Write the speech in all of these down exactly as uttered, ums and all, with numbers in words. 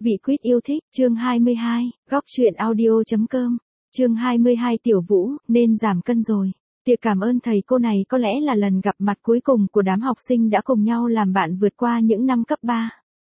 Vị quýt yêu thích, chương hai mươi hai, góc truyện audio.com, chương hai mươi hai Tiểu Vũ, nên giảm cân rồi. Tiệc cảm ơn thầy cô này có lẽ là lần gặp mặt cuối cùng của đám học sinh đã cùng nhau làm bạn vượt qua những năm cấp ba.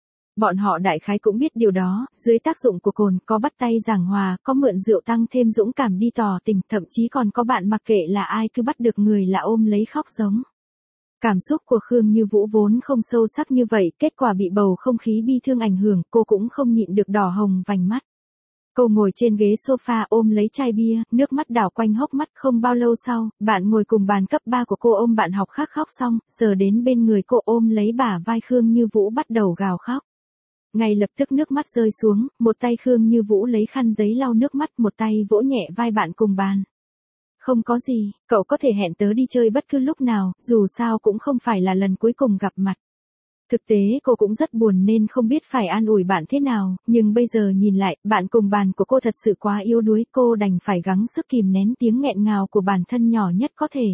Bọn họ đại khái cũng biết điều đó, dưới tác dụng của cồn có bắt tay giảng hòa, có mượn rượu tăng thêm dũng cảm đi tỏ tình, thậm chí còn có bạn mặc kệ là ai cứ bắt được người là ôm lấy khóc giống. Cảm xúc của Khương Như Vũ vốn không sâu sắc như vậy, kết quả bị bầu không khí bi thương ảnh hưởng, cô cũng không nhịn được đỏ hồng vành mắt. Cô ngồi trên ghế sofa ôm lấy chai bia, nước mắt đảo quanh hốc mắt. Không bao lâu sau, bạn ngồi cùng bàn cấp ba của cô ôm bạn học khác khóc xong, giờ đến bên người cô ôm lấy bả vai Khương Như Vũ bắt đầu gào khóc. Ngay lập tức nước mắt rơi xuống, một tay Khương Như Vũ lấy khăn giấy lau nước mắt, một tay vỗ nhẹ vai bạn cùng bàn. Không có gì, cậu có thể hẹn tớ đi chơi bất cứ lúc nào, dù sao cũng không phải là lần cuối cùng gặp mặt. Thực tế cô cũng rất buồn nên không biết phải an ủi bạn thế nào, nhưng bây giờ nhìn lại, bạn cùng bàn của cô thật sự quá yếu đuối, cô đành phải gắng sức kìm nén tiếng nghẹn ngào của bản thân nhỏ nhất có thể.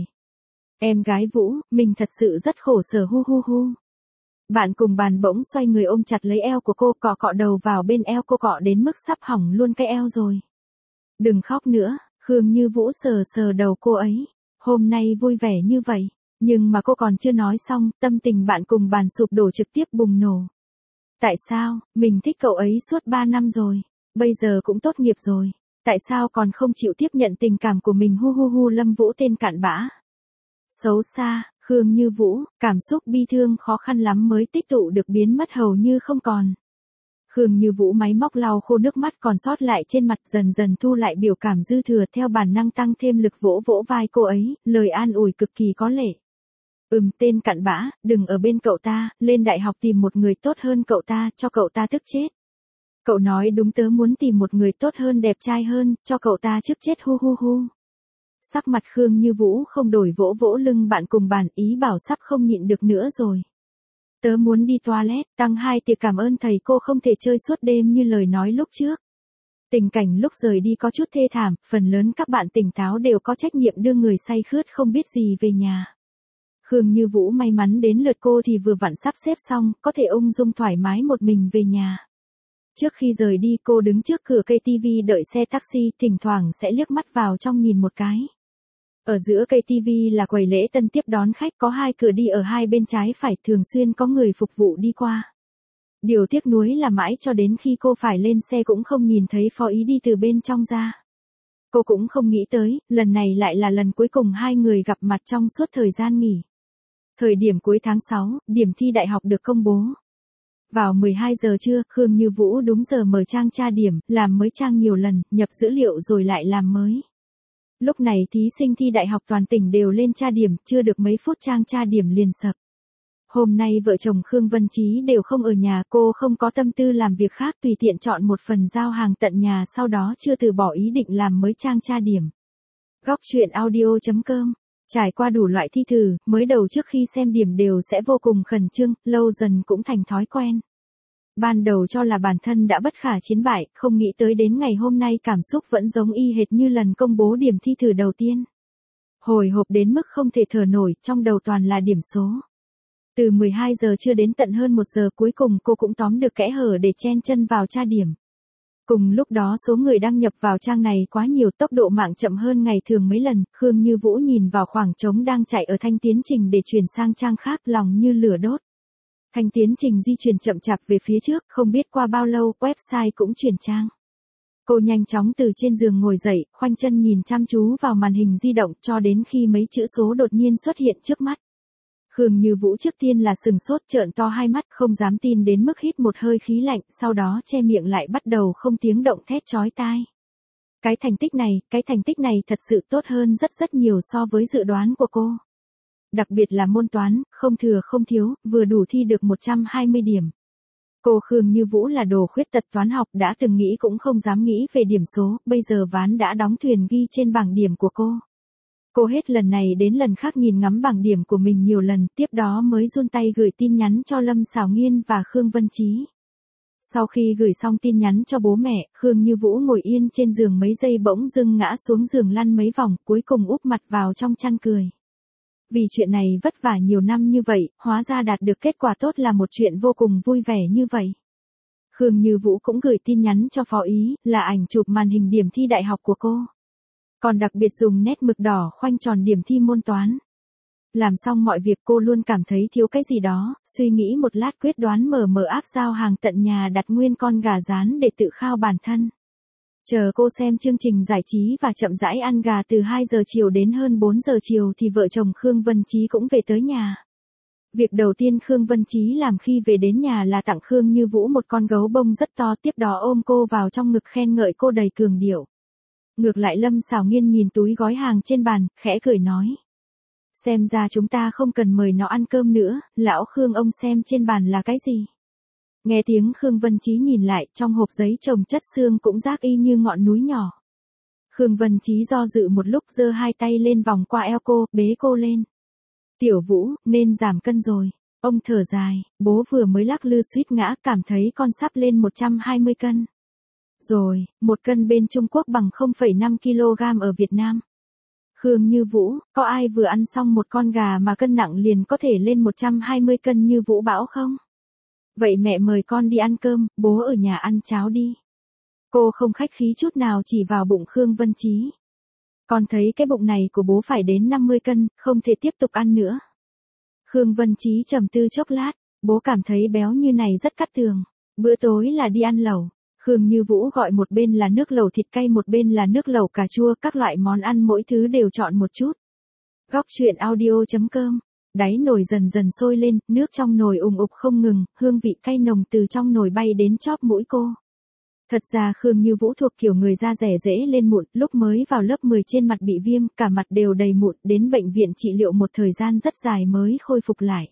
Em gái Vũ, mình thật sự rất khổ sở hu hu hu. Bạn cùng bàn bỗng xoay người ôm chặt lấy eo của cô, cọ cọ đầu vào bên eo cô, cọ đến mức sắp hỏng luôn cái eo rồi. Đừng khóc nữa. Khương Như Vũ sờ sờ đầu cô ấy. Hôm nay vui vẻ như vậy, nhưng mà cô còn chưa nói xong, tâm tình bạn cùng bàn sụp đổ trực tiếp bùng nổ. Tại sao, mình thích cậu ấy suốt ba năm rồi, bây giờ cũng tốt nghiệp rồi, tại sao còn không chịu tiếp nhận tình cảm của mình hu hu hu Lâm Vũ tên cặn bã. Xấu xa, Khương Như Vũ, cảm xúc bi thương khó khăn lắm mới tích tụ được biến mất hầu như không còn. Khương Như Vũ máy móc lau khô nước mắt còn sót lại trên mặt, dần dần thu lại biểu cảm dư thừa, theo bản năng tăng thêm lực vỗ vỗ vai cô ấy, lời an ủi cực kỳ có lệ. Ừm, tên cặn bã, đừng ở bên cậu ta, lên đại học tìm một người tốt hơn cậu ta, cho cậu ta tức chết. Cậu nói đúng, tớ muốn tìm một người tốt hơn, đẹp trai hơn, cho cậu ta trước chết hu hu hu. Sắc mặt Khương Như Vũ không đổi, vỗ vỗ lưng bạn cùng bàn, ý bảo sắp không nhịn được nữa rồi. Tớ muốn đi toilet, tăng hai tiệc cảm ơn thầy cô không thể chơi suốt đêm như lời nói lúc trước. Tình cảnh lúc rời đi có chút thê thảm, phần lớn các bạn tỉnh táo đều có trách nhiệm đưa người say khướt không biết gì về nhà. Khương Như Vũ may mắn đến lượt cô thì vừa vặn sắp xếp xong, có thể ung dung thoải mái một mình về nhà. Trước khi rời đi cô đứng trước cửa cây tivi đợi xe taxi, thỉnh thoảng sẽ liếc mắt vào trong nhìn một cái. Ở giữa cây tivi là quầy lễ tân tiếp đón khách, có hai cửa đi ở hai bên trái phải, thường xuyên có người phục vụ đi qua. Điều tiếc nuối là mãi cho đến khi cô phải lên xe cũng không nhìn thấy Phó Ý đi từ bên trong ra. Cô cũng không nghĩ tới, lần này lại là lần cuối cùng hai người gặp mặt trong suốt thời gian nghỉ. Thời điểm cuối tháng sáu, điểm thi đại học được công bố. Vào mười hai giờ trưa, Khương Như Vũ đúng giờ mở trang tra điểm, làm mới trang nhiều lần, nhập dữ liệu rồi lại làm mới. Lúc này thí sinh thi đại học toàn tỉnh đều lên tra điểm, chưa được mấy phút trang tra điểm liền sập. Hôm nay vợ chồng Khương Vân Chí đều không ở nhà, cô không có tâm tư làm việc khác, tùy tiện chọn một phần giao hàng tận nhà, sau đó chưa từ bỏ ý định làm mới trang tra điểm. Góc truyện audio.com. Trải qua đủ loại thi thử, mới đầu trước khi xem điểm đều sẽ vô cùng khẩn trương, lâu dần cũng thành thói quen. Ban đầu cho là bản thân đã bất khả chiến bại, không nghĩ tới đến ngày hôm nay cảm xúc vẫn giống y hệt như lần công bố điểm thi thử đầu tiên. Hồi hộp đến mức không thể thở nổi, trong đầu toàn là điểm số. Từ mười hai giờ trưa đến tận hơn một giờ cuối cùng cô cũng tóm được kẽ hở để chen chân vào tra điểm. Cùng lúc đó số người đăng nhập vào trang này quá nhiều, tốc độ mạng chậm hơn ngày thường mấy lần, Khương Như Vũ nhìn vào khoảng trống đang chạy ở thanh tiến trình để chuyển sang trang khác, lòng như lửa đốt. Thanh tiến trình di chuyển chậm chạp về phía trước, không biết qua bao lâu, website cũng chuyển trang. Cô nhanh chóng từ trên giường ngồi dậy, khoanh chân nhìn chăm chú vào màn hình di động cho đến khi mấy chữ số đột nhiên xuất hiện trước mắt. Khương Như Vũ trước tiên là sừng sốt, trợn to hai mắt, không dám tin đến mức hít một hơi khí lạnh, sau đó che miệng lại bắt đầu không tiếng động thét chói tai. Cái thành tích này, cái thành tích này thật sự tốt hơn rất rất nhiều so với dự đoán của cô. Đặc biệt là môn toán, không thừa không thiếu, vừa đủ thi được một trăm hai mươi điểm. Cô Khương Như Vũ là đồ khuyết tật toán học, đã từng nghĩ cũng không dám nghĩ về điểm số, bây giờ ván đã đóng thuyền ghi trên bảng điểm của cô. Cô hết lần này đến lần khác nhìn ngắm bảng điểm của mình nhiều lần, tiếp đó mới run tay gửi tin nhắn cho Lâm Sảo Nghiên và Khương Vân Chí. Sau khi gửi xong tin nhắn cho bố mẹ, Khương Như Vũ ngồi yên trên giường mấy giây bỗng dưng ngã xuống giường lăn mấy vòng, cuối cùng úp mặt vào trong chăn cười. Vì chuyện này vất vả nhiều năm như vậy, hóa ra đạt được kết quả tốt là một chuyện vô cùng vui vẻ như vậy. Khương Như Vũ cũng gửi tin nhắn cho Phó Ý, là ảnh chụp màn hình điểm thi đại học của cô. Còn đặc biệt dùng nét mực đỏ khoanh tròn điểm thi môn toán. Làm xong mọi việc cô luôn cảm thấy thiếu cái gì đó, suy nghĩ một lát quyết đoán mở mở app giao hàng tận nhà đặt nguyên con gà rán để tự khao bản thân. Chờ cô xem chương trình giải trí và chậm rãi ăn gà từ hai giờ chiều đến hơn bốn giờ chiều thì vợ chồng Khương Vân Chí cũng về tới nhà. Việc đầu tiên Khương Vân Chí làm khi về đến nhà là tặng Khương Như Vũ một con gấu bông rất to, tiếp đó ôm cô vào trong ngực khen ngợi cô đầy cường điệu. Ngược lại Lâm Sảo Nghiên nhìn túi gói hàng trên bàn, khẽ cười nói. Xem ra chúng ta không cần mời nó ăn cơm nữa, lão Khương ông xem trên bàn là cái gì. Nghe tiếng Khương Vân Chí nhìn lại, trong hộp giấy trồng chất xương cũng rác y như ngọn núi nhỏ. Khương Vân Chí do dự một lúc giơ hai tay lên vòng qua eo cô, bế cô lên. Tiểu Vũ, nên giảm cân rồi. Ông thở dài, bố vừa mới lắc lư suýt ngã, cảm thấy con sắp lên một trăm hai mươi cân. Rồi, một cân bên Trung Quốc bằng không phẩy năm ki lô gam ở Việt Nam. Khương Như Vũ, có ai vừa ăn xong một con gà mà cân nặng liền có thể lên một trăm hai mươi cân như Vũ Bão không? Vậy mẹ mời con đi ăn cơm, bố ở nhà ăn cháo đi. Cô không khách khí chút nào chỉ vào bụng Khương Vân Chí. Con thấy cái bụng này của bố phải đến năm mươi cân, không thể tiếp tục ăn nữa. Khương Vân Chí trầm tư chốc lát, bố cảm thấy béo như này rất cắt tường. Bữa tối là đi ăn lẩu. Khương Như Vũ gọi một bên là nước lẩu thịt cay một bên là nước lẩu cà chua, các loại món ăn mỗi thứ đều chọn một chút. Góc truyện audio chấm com. Đáy nồi dần dần sôi lên, nước trong nồi ùng ục không ngừng, hương vị cay nồng từ trong nồi bay đến chóp mũi cô. Thật ra Khương Như Vũ thuộc kiểu người da rẻ dễ lên mụn, lúc mới vào lớp mười trên mặt bị viêm, cả mặt đều đầy mụn, đến bệnh viện trị liệu một thời gian rất dài mới khôi phục lại.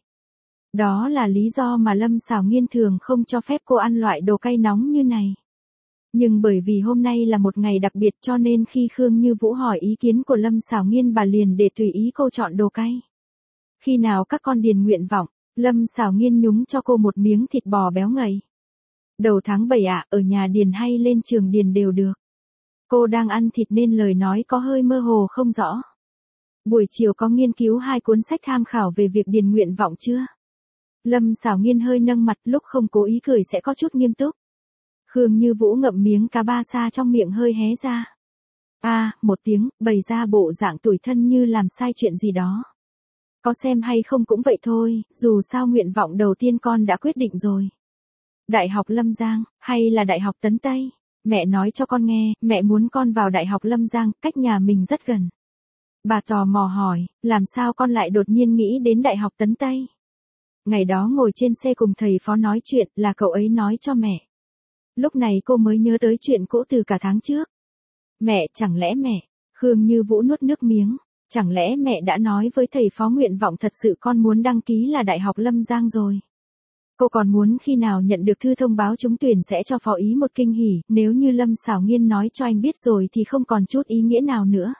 Đó là lý do mà Lâm Sảo Nghiên thường không cho phép cô ăn loại đồ cay nóng như này. Nhưng bởi vì hôm nay là một ngày đặc biệt cho nên khi Khương Như Vũ hỏi ý kiến của Lâm Sảo Nghiên bà liền để tùy ý cô chọn đồ cay. Khi nào các con điền nguyện vọng, Lâm Sảo Nghiên nhúng cho cô một miếng thịt bò béo ngậy. Đầu tháng bảy ạ, à, ở nhà điền hay lên trường điền đều được. Cô đang ăn thịt nên lời nói có hơi mơ hồ không rõ. Buổi chiều có nghiên cứu hai cuốn sách tham khảo về việc điền nguyện vọng chưa? Lâm Sảo Nghiên hơi nâng mặt, lúc không cố ý cười sẽ có chút nghiêm túc. Khương Như Vũ ngậm miếng cá ba sa trong miệng hơi hé ra. A, à, một tiếng, bày ra bộ dạng tủi thân như làm sai chuyện gì đó. Có xem hay không cũng vậy thôi, dù sao nguyện vọng đầu tiên con đã quyết định rồi. Đại học Lâm Giang, hay là Đại học Tấn Tây? Mẹ nói cho con nghe, mẹ muốn con vào Đại học Lâm Giang, cách nhà mình rất gần. Bà tò mò hỏi, làm sao con lại đột nhiên nghĩ đến Đại học Tấn Tây? Ngày đó ngồi trên xe cùng thầy Phó nói chuyện là cậu ấy nói cho mẹ. Lúc này cô mới nhớ tới chuyện cũ từ cả tháng trước. Mẹ, chẳng lẽ mẹ? Khương Như Vũ nuốt nước miếng. Chẳng lẽ mẹ đã nói với thầy Phó nguyện vọng thật sự con muốn đăng ký là Đại học Lâm Giang rồi? Cô còn muốn khi nào nhận được thư thông báo trúng tuyển sẽ cho Phó Ý một kinh hỉ, nếu như Lâm Sảo Nghiên nói cho anh biết rồi thì không còn chút ý nghĩa nào nữa.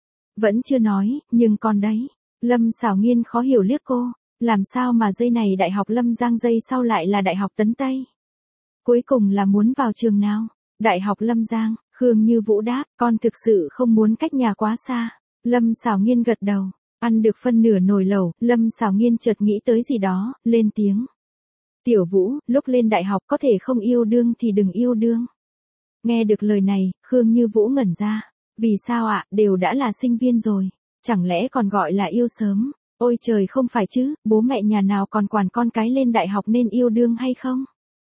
Vẫn chưa nói, nhưng con đấy. Lâm Sảo Nghiên khó hiểu liếc cô, làm sao mà dây này Đại học Lâm Giang dây sau lại là Đại học Tấn Tây? Cuối cùng là muốn vào trường nào? Đại học Lâm Giang, Khương Như Vũ đáp, con thực sự không muốn cách nhà quá xa. Lâm Sảo Nghiên gật đầu, ăn được phân nửa nồi lẩu, Lâm Sảo Nghiên chợt nghĩ tới gì đó, lên tiếng. Tiểu Vũ, lúc lên đại học có thể không yêu đương thì đừng yêu đương. Nghe được lời này, Khương Như Vũ ngẩn ra. Vì sao ạ, à, đều đã là sinh viên rồi. Chẳng lẽ còn gọi là yêu sớm? Ôi trời không phải chứ, bố mẹ nhà nào còn quản con cái lên đại học nên yêu đương hay không?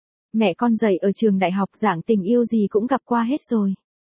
Mẹ con dạy ở trường đại học dạng tình yêu gì cũng gặp qua hết rồi.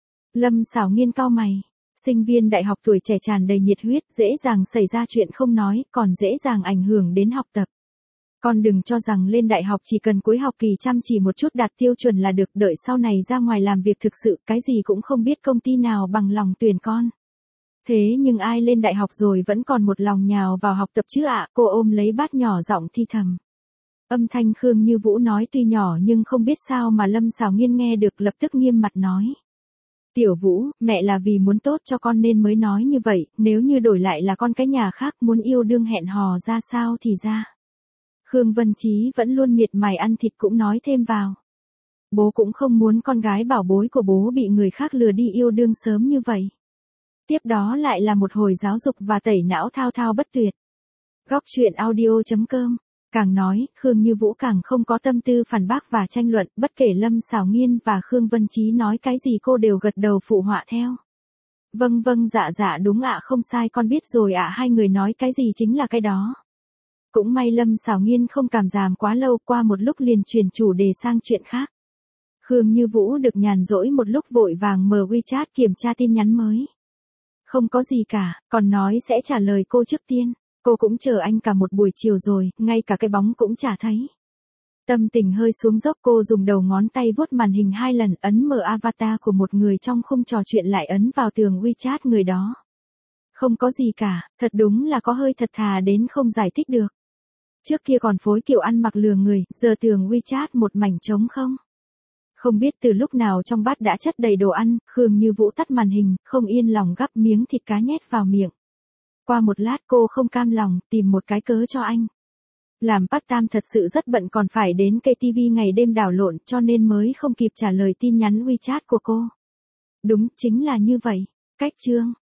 Lâm Sảo Nghiên cau mày. Sinh viên đại học tuổi trẻ tràn đầy nhiệt huyết, dễ dàng xảy ra chuyện không nói, còn dễ dàng ảnh hưởng đến học tập. Con đừng cho rằng lên đại học chỉ cần cuối học kỳ chăm chỉ một chút đạt tiêu chuẩn là được, đợi sau này ra ngoài làm việc thực sự cái gì cũng không biết công ty nào bằng lòng tuyển con. Thế nhưng ai lên đại học rồi vẫn còn một lòng nhào vào học tập chứ ạ? À? Cô ôm lấy bát nhỏ giọng thi thầm. Âm thanh Khương Như Vũ nói tuy nhỏ nhưng không biết sao mà Lâm Sảo Nghiên nghe được, lập tức nghiêm mặt nói. Tiểu Vũ, mẹ là vì muốn tốt cho con nên mới nói như vậy, nếu như đổi lại là con cái nhà khác muốn yêu đương hẹn hò ra sao thì ra. Khương Vân Chí vẫn luôn miệt mài ăn thịt cũng nói thêm vào. Bố cũng không muốn con gái bảo bối của bố bị người khác lừa đi yêu đương sớm như vậy. Tiếp đó lại là một hồi giáo dục và tẩy não thao thao bất tuyệt. Góc truyện audio chấm com Càng nói, Khương Như Vũ càng không có tâm tư phản bác và tranh luận, bất kể Lâm Sảo Nghiên và Khương Vân Chí nói cái gì cô đều gật đầu phụ họa theo. Vâng vâng dạ dạ đúng ạ không sai con biết rồi ạ hai người nói cái gì chính là cái đó. Cũng may Lâm Sảo Nghiên không cảm giảm quá lâu qua một lúc liền chuyển chủ đề sang chuyện khác. Khương Như Vũ được nhàn rỗi một lúc vội vàng mở WeChat kiểm tra tin nhắn mới. Không có gì cả, còn nói sẽ trả lời cô trước tiên. Cô cũng chờ anh cả một buổi chiều rồi, ngay cả cái bóng cũng chả thấy. Tâm tình hơi xuống dốc cô dùng đầu ngón tay vuốt màn hình hai lần ấn mở avatar của một người trong khung trò chuyện lại ấn vào tường WeChat người đó. Không có gì cả, thật đúng là có hơi thật thà đến không giải thích được. Trước kia còn phối kiểu ăn mặc lừa người, giờ tường WeChat một mảnh trống không. Không biết từ lúc nào trong bát đã chất đầy đồ ăn, Khương Như Vũ tắt màn hình, không yên lòng gắp miếng thịt cá nhét vào miệng. Qua một lát cô không cam lòng, tìm một cái cớ cho anh. Làm part-time thật sự rất bận còn phải đến ca tê vê ngày đêm đảo lộn cho nên mới không kịp trả lời tin nhắn WeChat của cô. Đúng, chính là như vậy. Cách chương.